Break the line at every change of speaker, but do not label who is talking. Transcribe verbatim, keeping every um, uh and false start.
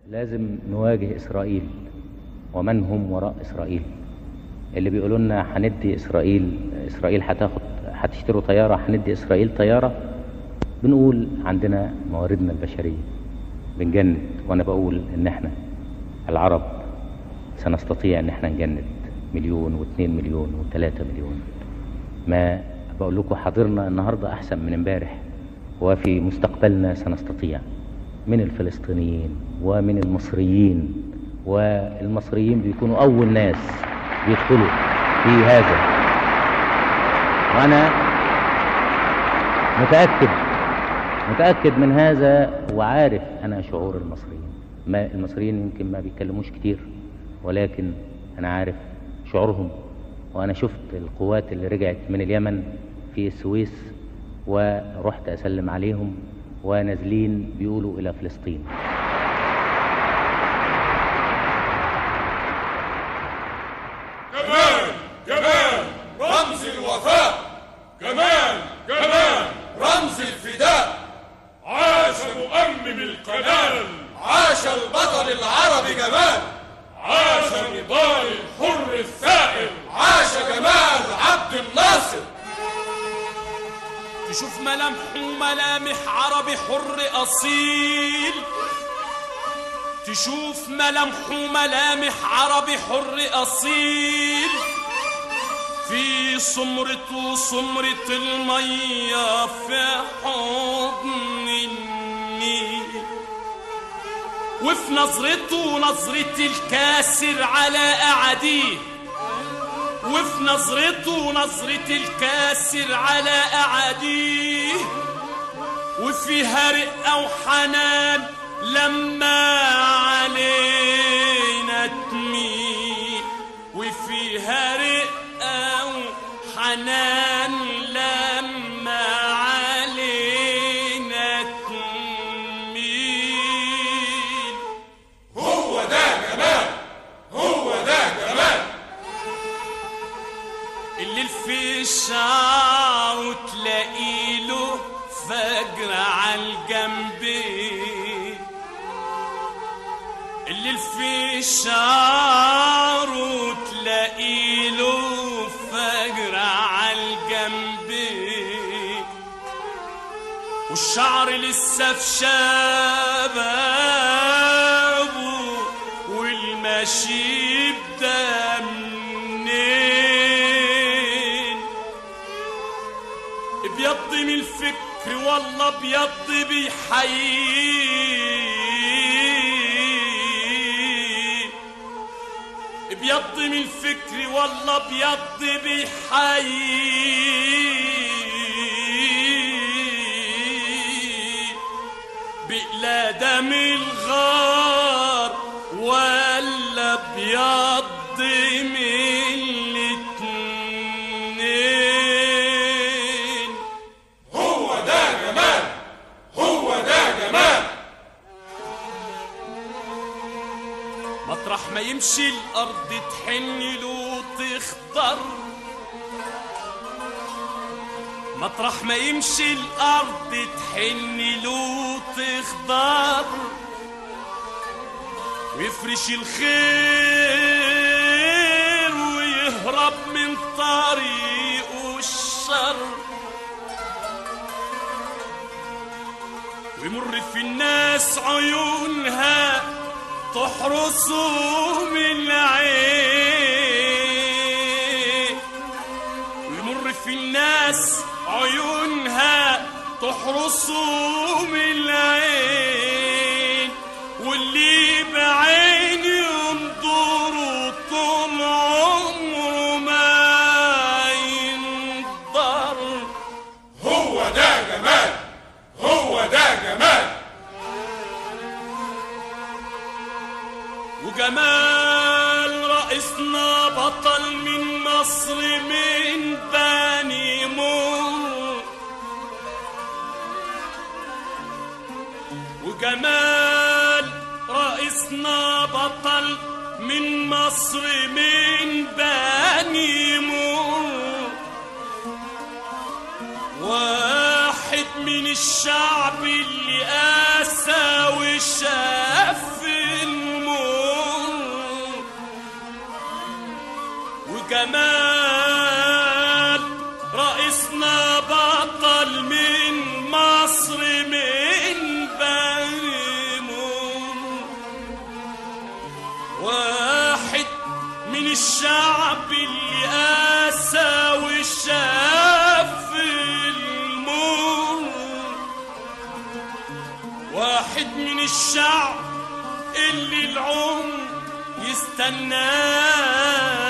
لازم نواجه إسرائيل ومن هم وراء إسرائيل. اللي بيقولوا لنا هندي إسرائيل إسرائيل هتاخد هتشتروا طيارة، هندي إسرائيل طيارة. بنقول عندنا مواردنا البشرية بنجند، وأنا بقول إن إحنا العرب سنستطيع إن إحنا نجند مليون واثنين مليون وثلاثة مليون. ما بقول لكم حاضرنا النهاردة أحسن من امبارح، وفي مستقبلنا سنستطيع من الفلسطينيين ومن المصريين، والمصريين بيكونوا أول ناس بيدخلوا في هذا. وأنا متأكد متأكد من هذا، وعارف أنا شعور المصريين. ما المصريين يمكن ما بيتكلموش كتير، ولكن أنا عارف شعورهم. وأنا شفت القوات اللي رجعت من اليمن في السويس، ورحت أسلم عليهم ونازلين بيقولوا إلى فلسطين.
جمال جمال رمز الوفاء، جمال جمال رمز الفداء. عاش مؤمم القنال، عاش البطل العربي جمال، عاش نضال الحر الثائر، عاش جمال عبد الناصر.
تشوف ملامح وملامح عربي حر أصيل، تشوف ملامح وملامح عربي حر أصيل، في سمرته سمرة المية في حضن النيل، وفي نظرته نظرة الكاسر على أعاديه، وفي نظرته نظرة الكاسر على أعاديه، وفيها رقة وحنان لما علينا تميل، وفيها رقة وحنان لما علينا تميل.
هو ده جمال، هو ده جمال.
اللي في شعره تلاقيله فجر عالجنبين، اللي في شعره تلاقيله فجر عالجنبين، والشعر لسه في شبابه، والمشيب ده منين؟ ابيض من الفكر والله ابيض بيحيي، ابيض من الفكر والله ابيض بيحيي، بقلا دم الغار ولا ابيض من الاتنين.
هو ده جمال، هو ده جمال.
مطرح ما يمشي الأرض تحن له وتخضر، مطرح ما يمشي الأرض تحن له وتخضر، ويفرش الخير ويهرب من طريقه الشر، ويمر في الناس عيونها تحرسه من العين، ويمر في الناس عيونها تحرسه من العين، واللي بعين ينظره طول عمره ما ينضر.
هو ده جمال، هو ده جمال.
وجمال رئيسنا بطل من مصر من بني مر، وجمال رئيسنا بطل من مصر من بني مر، واحد من الشعب اللي قاسى وشاف جمال رئيسنا بطل من مصر من بني مور. واحد من الشعب اللي قاسى وشاف المور. واحد من الشعب اللي العمر يستناه